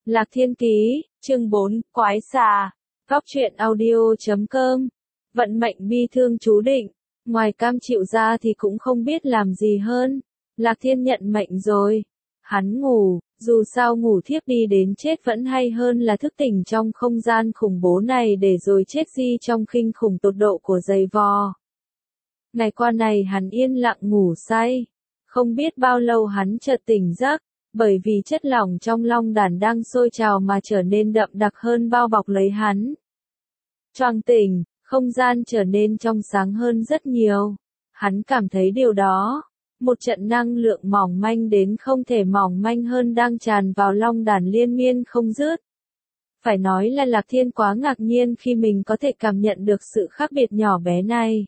Lạc Thiên Ký, chương 4, Quái xà. Góc truyện audio.com. Vận mệnh bi thương chú định. Ngoài cam chịu ra thì cũng không biết làm gì hơn. Lạc Thiên nhận mệnh rồi. Hắn ngủ, dù sao ngủ thiếp đi đến chết vẫn hay hơn là thức tỉnh trong không gian khủng bố này để rồi chết di trong kinh khủng tột độ của giày vò. Ngày qua này hắn yên lặng ngủ say. Không biết bao lâu hắn chợt tỉnh giấc, bởi vì chất lỏng trong long đàn đang sôi trào mà trở nên đậm đặc hơn bao bọc lấy hắn. Choàng tỉnh, không gian trở nên trong sáng hơn rất nhiều. Hắn cảm thấy điều đó. Một trận năng lượng mỏng manh đến không thể mỏng manh hơn đang tràn vào long đàn liên miên không dứt. Phải nói là Lạc Thiên quá ngạc nhiên khi mình có thể cảm nhận được sự khác biệt nhỏ bé này.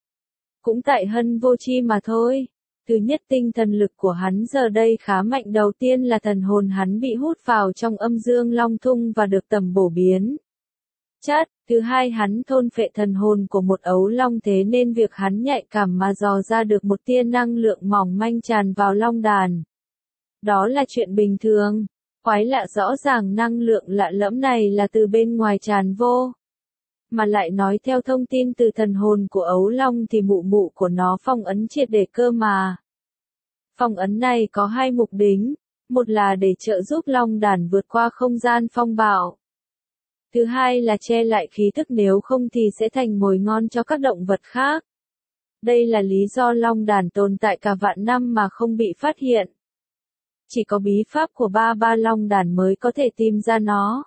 Cũng tại hân vô chi mà thôi. Thứ nhất, tinh thần lực của hắn giờ đây khá mạnh. Đầu tiên là thần hồn hắn bị hút vào trong âm dương long thung và được tầm bổ biến chất. Thứ hai, hắn thôn phệ thần hồn của một ấu long, thế nên việc hắn nhạy cảm mà dò ra được một tia năng lượng mỏng manh tràn vào long đàn. Đó là chuyện bình thường. Quái lạ, rõ ràng năng lượng lạ lẫm này là từ bên ngoài tràn vô. Mà lại nói theo thông tin từ thần hồn của ấu long thì mụ mụ của nó phong ấn triệt để cơ mà. Phong ấn này có hai mục đích, một là để trợ giúp long đàn vượt qua không gian phong bạo. Thứ hai là che lại khí tức, nếu không thì sẽ thành mồi ngon cho các động vật khác. Đây là lý do long đàn tồn tại cả vạn năm mà không bị phát hiện. Chỉ có bí pháp của ba long đàn mới có thể tìm ra nó.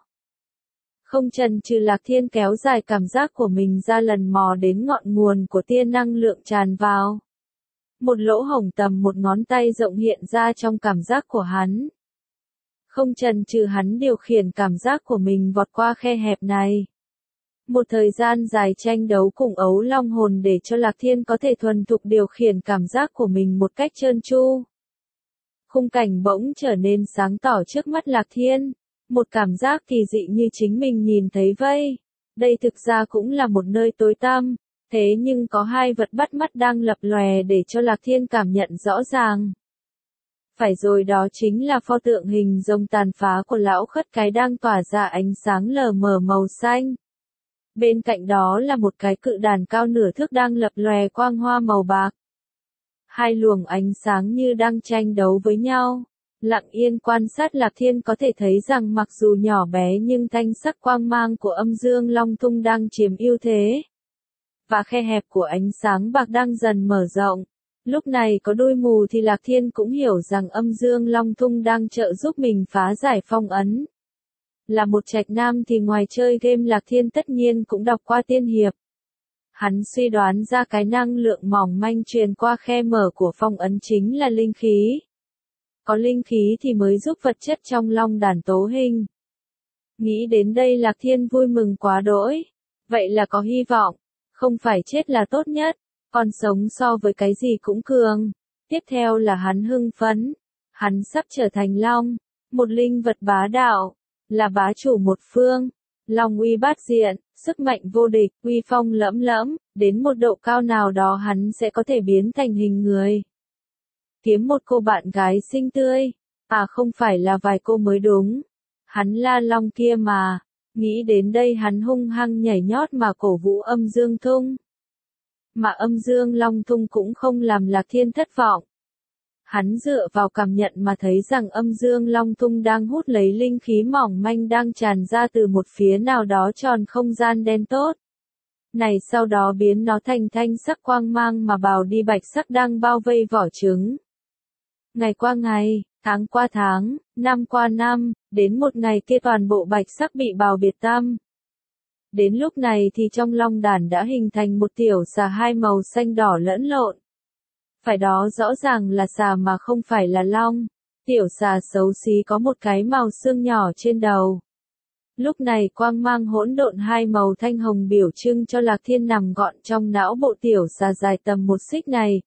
Không chần chừ, Lạc Thiên kéo dài cảm giác của mình ra, lần mò đến ngọn nguồn của tia năng lượng tràn vào. Một lỗ hổng tầm một ngón tay rộng hiện ra trong cảm giác của hắn. Không chần chừ, hắn điều khiển cảm giác của mình vọt qua khe hẹp này. Một thời gian dài tranh đấu cùng ấu long hồn để cho Lạc Thiên có thể thuần thục điều khiển cảm giác của mình một cách trơn tru. Khung cảnh bỗng trở nên sáng tỏ trước mắt Lạc Thiên. Một cảm giác kỳ dị như chính mình nhìn thấy vậy. Đây thực ra cũng là một nơi tối tăm, thế nhưng có hai vật bắt mắt đang lập lòe để cho Lạc Thiên cảm nhận rõ ràng. Phải rồi, đó chính là pho tượng hình rồng tàn phá của lão khất cái đang tỏa ra ánh sáng lờ mờ màu xanh. Bên cạnh đó là một cái cự đàn cao nửa thước đang lập lòe quang hoa màu bạc. Hai luồng ánh sáng như đang tranh đấu với nhau. Lặng yên quan sát, Lạc Thiên có thể thấy rằng mặc dù nhỏ bé nhưng thanh sắc quang mang của âm dương long thung đang chiếm ưu thế. Và khe hẹp của ánh sáng bạc đang dần mở rộng. Lúc này có đôi mù thì Lạc Thiên cũng hiểu rằng âm dương long thung đang trợ giúp mình phá giải phong ấn. Là một trạch nam thì ngoài chơi game, Lạc Thiên tất nhiên cũng đọc qua tiên hiệp. Hắn suy đoán ra cái năng lượng mỏng manh truyền qua khe mở của phong ấn chính là linh khí. Có linh khí thì mới giúp vật chất trong long đàn tố hình. Nghĩ đến đây, Lạc Thiên vui mừng quá đỗi. Vậy là có hy vọng. Không phải chết là tốt nhất. Còn sống so với cái gì cũng cường. Tiếp theo là hắn hưng phấn. Hắn sắp trở thành long. Một linh vật bá đạo. Là bá chủ một phương. Long uy bát diện, sức mạnh vô địch, uy phong lẫm lẫm. Đến một độ cao nào đó hắn sẽ có thể biến thành hình người. Kiếm một cô bạn gái xinh tươi. À, không phải là vài cô mới đúng. Hắn là long kia mà. Nghĩ đến đây hắn hung hăng nhảy nhót mà cổ vũ âm dương thung. Mà âm dương long thung cũng không làm Lạc Thiên thất vọng. Hắn dựa vào cảm nhận mà thấy rằng âm dương long thung đang hút lấy linh khí mỏng manh đang tràn ra từ một phía nào đó tròn không gian đen tốt. Này sau đó biến nó thành thanh sắc quang mang mà bào đi bạch sắc đang bao vây vỏ trứng. Ngày qua ngày, tháng qua tháng, năm qua năm, đến một ngày kia toàn bộ bạch sắc bị bào biệt tâm. Đến lúc này thì trong long đàn đã hình thành một tiểu xà hai màu xanh đỏ lẫn lộn. Phải đó, rõ ràng là xà mà không phải là long. Tiểu xà xấu xí có một cái màu xương nhỏ trên đầu. Lúc này quang mang hỗn độn hai màu thanh hồng biểu trưng cho Lạc Thiên nằm gọn trong não bộ tiểu xà dài tầm một xích này,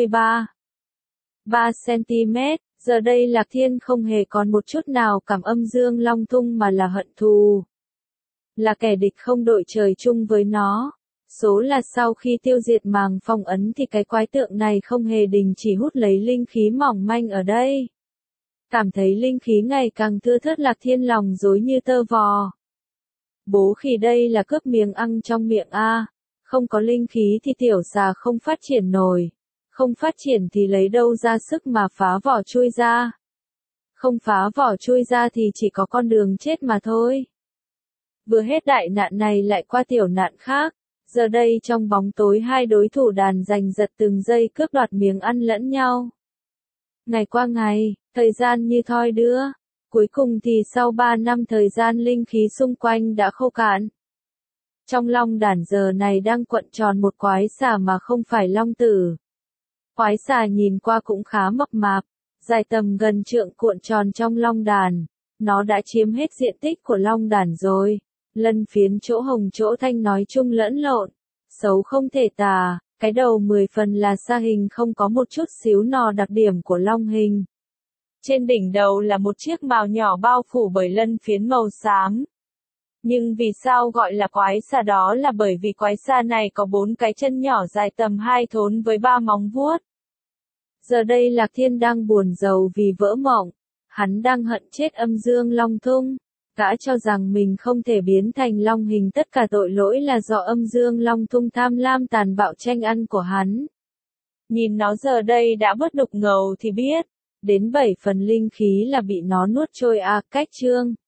3 cm. Giờ đây Lạc Thiên không hề còn một chút nào cảm âm dương long thung mà là hận thù. Là kẻ địch không đội trời chung với nó. Số là sau khi tiêu diệt màng phong ấn thì cái quái tượng này không hề đình chỉ hút lấy linh khí mỏng manh ở đây. Cảm thấy linh khí ngày càng thưa thớt, Lạc Thiên lòng rối như tơ vò. Bố khỉ, đây là cướp miếng ăn trong miệng a. Không có linh khí thì tiểu xà không phát triển nổi. Không phát triển thì lấy đâu ra sức mà phá vỏ chui ra. Không phá vỏ chui ra thì chỉ có con đường chết mà thôi. Vừa hết đại nạn này lại qua tiểu nạn khác. Giờ đây trong bóng tối hai đối thủ đàn giành giật từng giây cướp đoạt miếng ăn lẫn nhau. Ngày qua ngày, thời gian như thoi đưa. Cuối cùng thì sau 3 năm thời gian linh khí xung quanh đã khô cạn. Trong long đàn giờ này đang cuộn tròn một quái xà mà không phải long tử. Quái xà nhìn qua cũng khá mập mạp, dài tầm gần trượng cuộn tròn trong long đàn. Nó đã chiếm hết diện tích của long đàn rồi. Lân phiến chỗ hồng chỗ thanh nói chung lẫn lộn. Xấu không thể tả, cái đầu 10 phần là sa hình không có một chút xíu nò đặc điểm của long hình. Trên đỉnh đầu là một chiếc mào nhỏ bao phủ bởi lân phiến màu xám. Nhưng vì sao gọi là quái xà đó là bởi vì quái xà này có 4 cái chân nhỏ dài tầm 2 thốn với 3 móng vuốt. Giờ đây Lạc Thiên đang buồn rầu vì vỡ mộng. Hắn đang hận chết âm dương long thung. Gã cho rằng mình không thể biến thành long hình, tất cả tội lỗi là do âm dương long thung tham lam tàn bạo tranh ăn của hắn. Nhìn nó giờ đây đã bớt đục ngầu thì biết. Đến 7 phần linh khí là bị nó nuốt trôi cách chương.